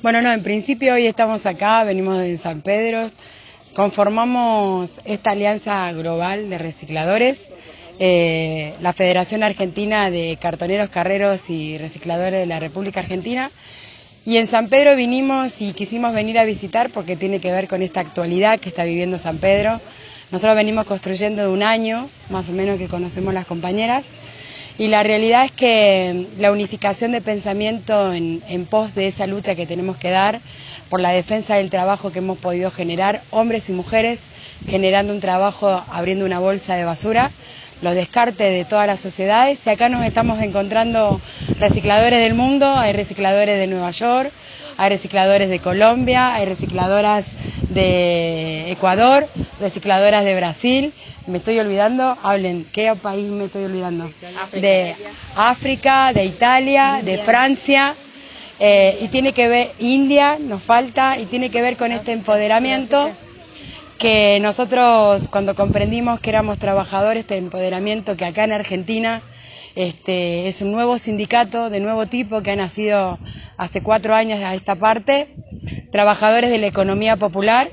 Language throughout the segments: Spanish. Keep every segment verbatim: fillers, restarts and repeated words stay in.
Bueno, no, en principio hoy estamos acá, venimos de San Pedro, conformamos esta alianza global de recicladores, eh, la Federación Argentina de Cartoneros, Carreros y Recicladores de la República Argentina, y en San Pedro vinimos y quisimos venir a visitar porque tiene que ver con esta actualidad que está viviendo San Pedro. Nosotros venimos construyendo de un año, más o menos, que conocemos las compañeras, y la realidad es que la unificación de pensamiento en, en pos de esa lucha que tenemos que dar por la defensa del trabajo que hemos podido generar, hombres y mujeres, generando un trabajo, abriendo una bolsa de basura, los descartes de todas las sociedades, y acá nos estamos encontrando recicladores del mundo, hay recicladores de Nueva York, hay recicladores de Colombia, hay recicladoras de Ecuador, recicladoras de Brasil. Me estoy olvidando, hablen, ¿qué país me estoy olvidando? África. De África, de Italia, India. De Francia, eh, y tiene que ver, India nos falta, y tiene que ver con este empoderamiento que nosotros cuando comprendimos que éramos trabajadores, este empoderamiento que acá en Argentina este, es un nuevo sindicato de nuevo tipo que ha nacido hace cuatro años a esta parte, trabajadores de la economía popular,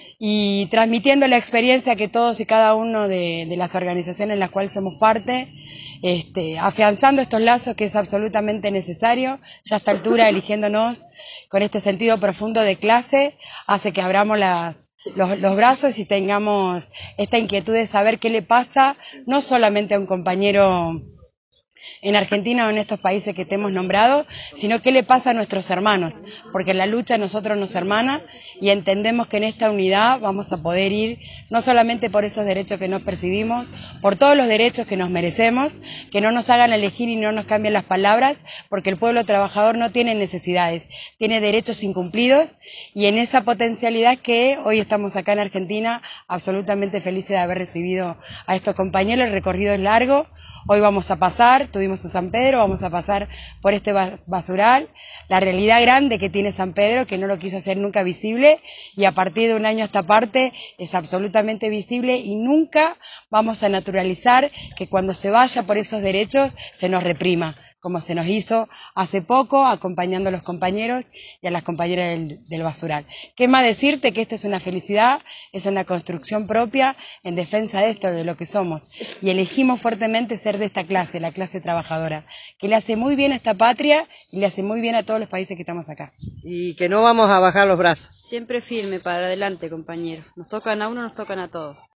y transmitiendo la experiencia que todos y cada uno de, de las organizaciones en las cuales somos parte, este, afianzando estos lazos que es absolutamente necesario, ya a esta altura eligiéndonos con este sentido profundo de clase, hace que abramos las, los, los brazos y tengamos esta inquietud de saber qué le pasa, no solamente a un compañero en Argentina o en estos países que te hemos nombrado, sino qué le pasa a nuestros hermanos, porque la lucha a nosotros nos hermana y entendemos que en esta unidad vamos a poder ir no solamente por esos derechos que nos percibimos, por todos los derechos que nos merecemos, que no nos hagan elegir y no nos cambien las palabras, porque el pueblo trabajador no tiene necesidades, tiene derechos incumplidos, y en esa potencialidad que hoy estamos acá en Argentina, absolutamente felices de haber recibido a estos compañeros. El recorrido es largo. Hoy vamos a pasar, estuvimos en San Pedro, vamos a pasar por este basural, la realidad grande que tiene San Pedro, que no lo quiso hacer nunca visible, y a partir de un año a esta parte es absolutamente visible, y nunca vamos a naturalizar que cuando se vaya por esos derechos se nos reprima, como se nos hizo hace poco, acompañando a los compañeros y a las compañeras del, del basural. ¿Qué más decirte? Que esta es una felicidad, es una construcción propia en defensa de esto, de lo que somos. Y elegimos fuertemente ser de esta clase, la clase trabajadora, que le hace muy bien a esta patria y le hace muy bien a todos los países que estamos acá. Y que no vamos a bajar los brazos. Siempre firme para adelante, compañeros. Nos tocan a uno, nos tocan a todos.